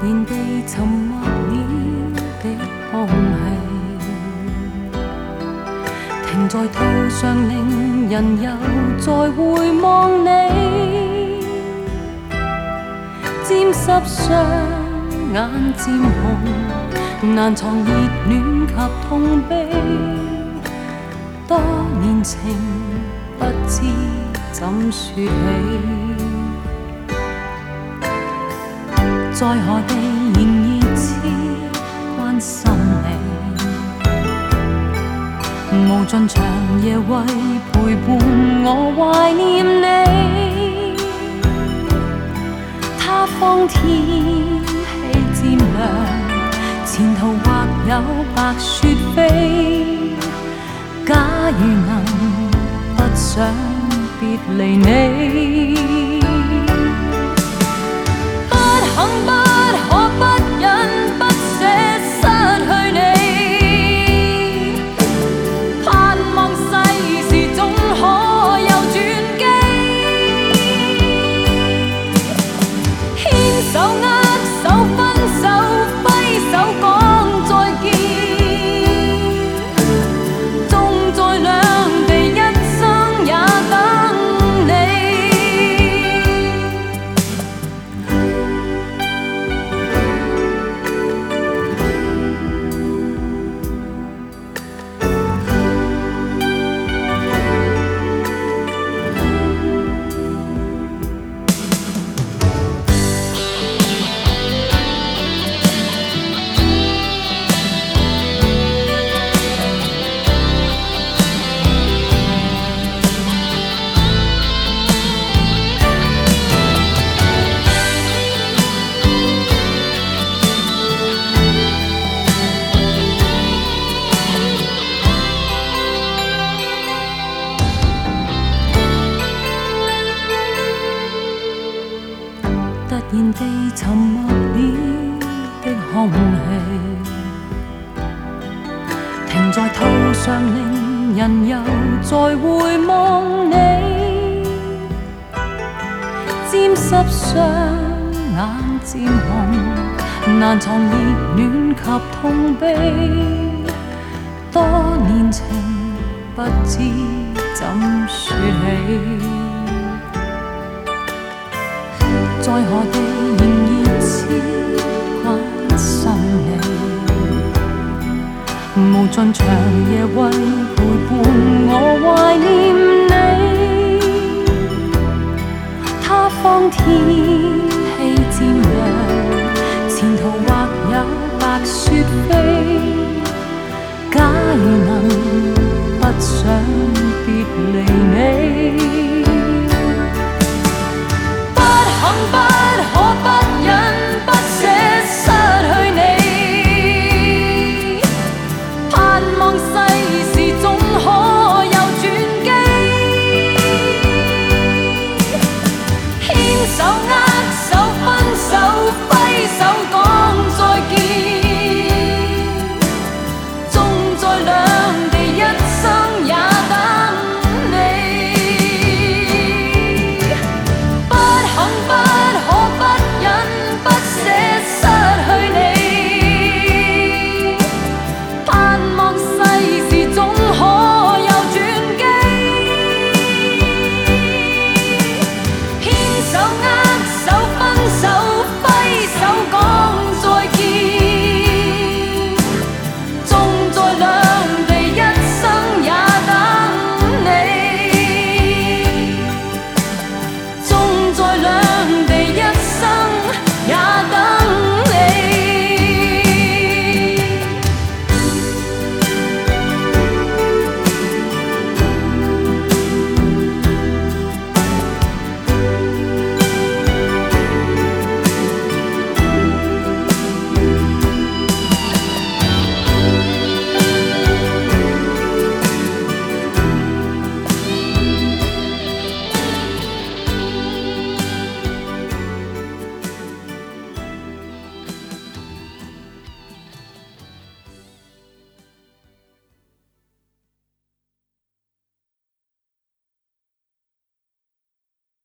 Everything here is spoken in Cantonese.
然地沉默了的空气，停在途上，令人又再回望你。沾湿双眼渐红，难藏热戀及痛悲。多年情，不知怎說起。在何地仍熱切關心你，無盡長夜為陪伴我懷念你。他方天氣漸涼，前途或有白雪飛。假如能不想別離你，不肯不可不忍不捨失去你，盼望世事總可有轉機，牽手握手分手揮手講再見。突然地沉默了的空氣，停在途上，令人又再回望你。沾濕雙眼漸紅，難藏熱戀及痛悲。多年情，不知怎說起。在何地仍熱切關心你，無盡長夜為陪伴我懷念你。他方天氣漸涼，前途或有白雪飛。假如能不想別離你，